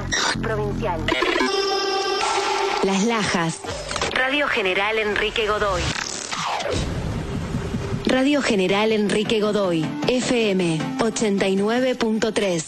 Provincial. Las Lajas. Radio General Enrique Godoy. Radio General Enrique Godoy. FM 89.3.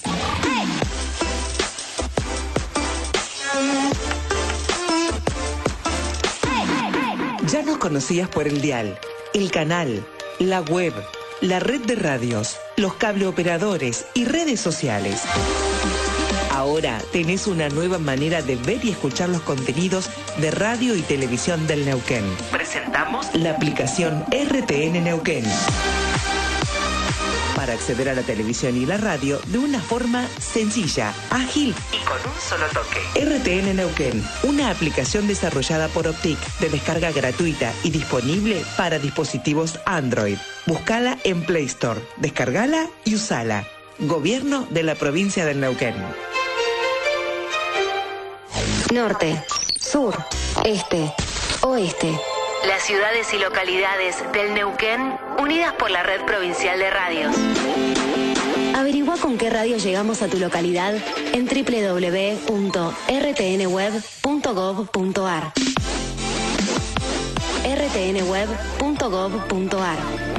Ya nos conocías por el dial, el canal, la web, la red de radios, los cableoperadores y redes sociales. Ahora tenés una nueva manera de ver y escuchar los contenidos de radio y televisión del Neuquén. Presentamos la aplicación RTN Neuquén. Para acceder a la televisión y la radio de una forma sencilla, ágil y con un solo toque. RTN Neuquén, una aplicación desarrollada por Optic de descarga gratuita y disponible para dispositivos Android. Búscala en Play Store, descargala y usala. Gobierno de la provincia del Neuquén. Norte, sur, este, oeste. Las ciudades y localidades del Neuquén unidas por la Red Provincial de Radios. Averigua con qué radio llegamos a tu localidad en www.rtnweb.gov.ar. rtnweb.gov.ar.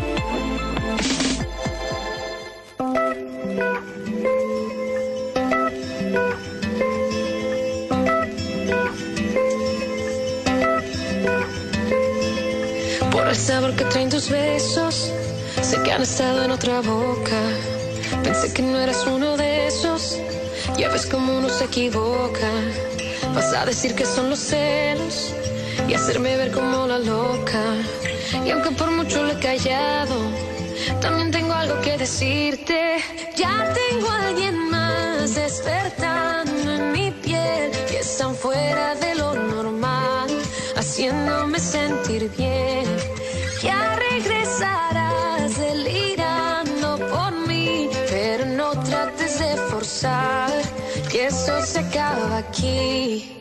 El sabor que traen tus besos, sé que han estado en otra boca. Pensé que no eras uno de esos, ya ves cómo uno se equivoca. Vas a decir que son los celos y hacerme ver como la loca. Y aunque por mucho lo he callado, también tengo algo que decirte. Ya tengo a alguien más despertando en mi piel, que están fuera de lo normal, haciéndome sentir bien. Ya regresarás delirando por mí, pero no trates de forzar, que eso se acaba aquí.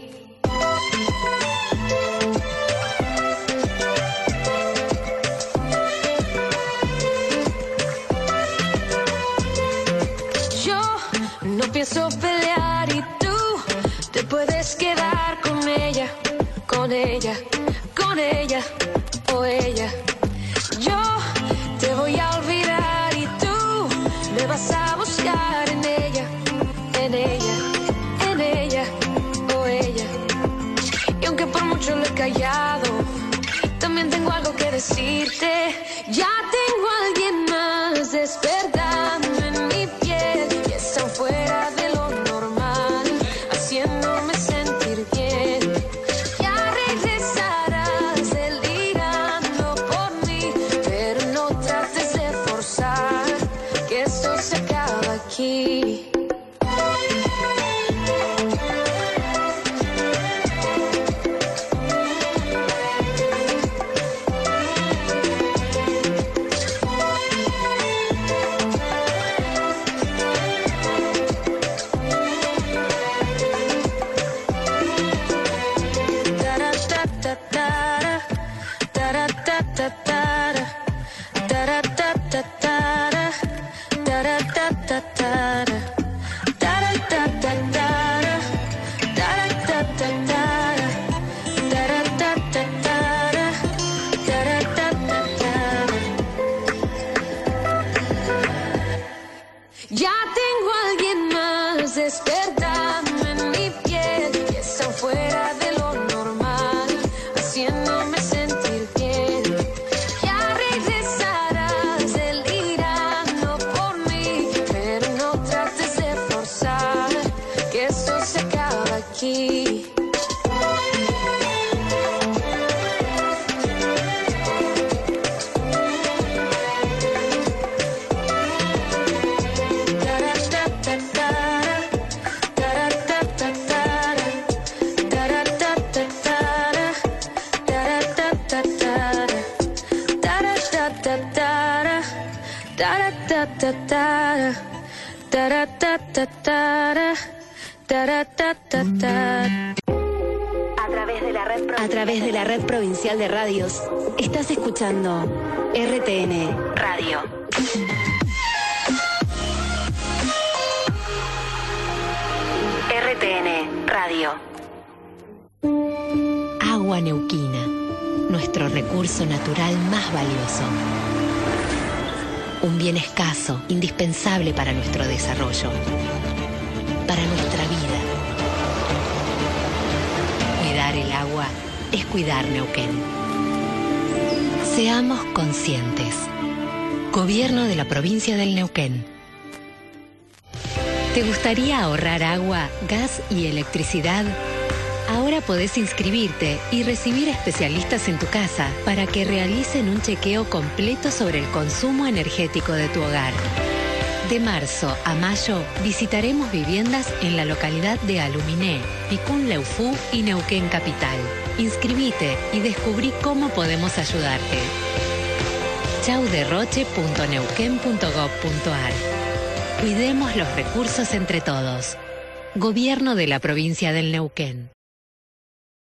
Yo no pienso pelear y tú te puedes quedar con ella, con ella, con ella o ella. Yo te voy a olvidar y tú me vas a buscar en ella, en ella, en ella o ella. Y aunque por mucho lo he callado, también tengo algo que decirte. Ya tengo a alguien más despertando en mi piel, que están fuera de lo normal, haciéndome sentir bien. Ya regresarás delirando por mí, pero no trates de forzar, que esto se acaba aquí. Ya tengo a alguien más despertando en mi piel, que está fuera de lo normal, haciéndome sentir bien. Ya regresarás delirando por mí, pero no trates de forzar, que esto se acaba aquí. A través de la red provincial de radios, estás escuchando RTN Radio. RTN Radio. Agua neuquina, nuestro recurso natural más valioso. Un bien escaso, indispensable para nuestro desarrollo, para nuestra vida. Cuidar el agua es cuidar Neuquén. Seamos conscientes. Gobierno de la provincia del Neuquén. ¿Te gustaría ahorrar agua, gas y electricidad? Ahora podés inscribirte y recibir especialistas en tu casa para que realicen un chequeo completo sobre el consumo energético de tu hogar. De marzo a mayo visitaremos viviendas en la localidad de Aluminé, Picún Leufú y Neuquén Capital. Inscribite y descubrí cómo podemos ayudarte. chauderroche.neuquén.gov.ar. Cuidemos los recursos entre todos. Gobierno de la provincia del Neuquén.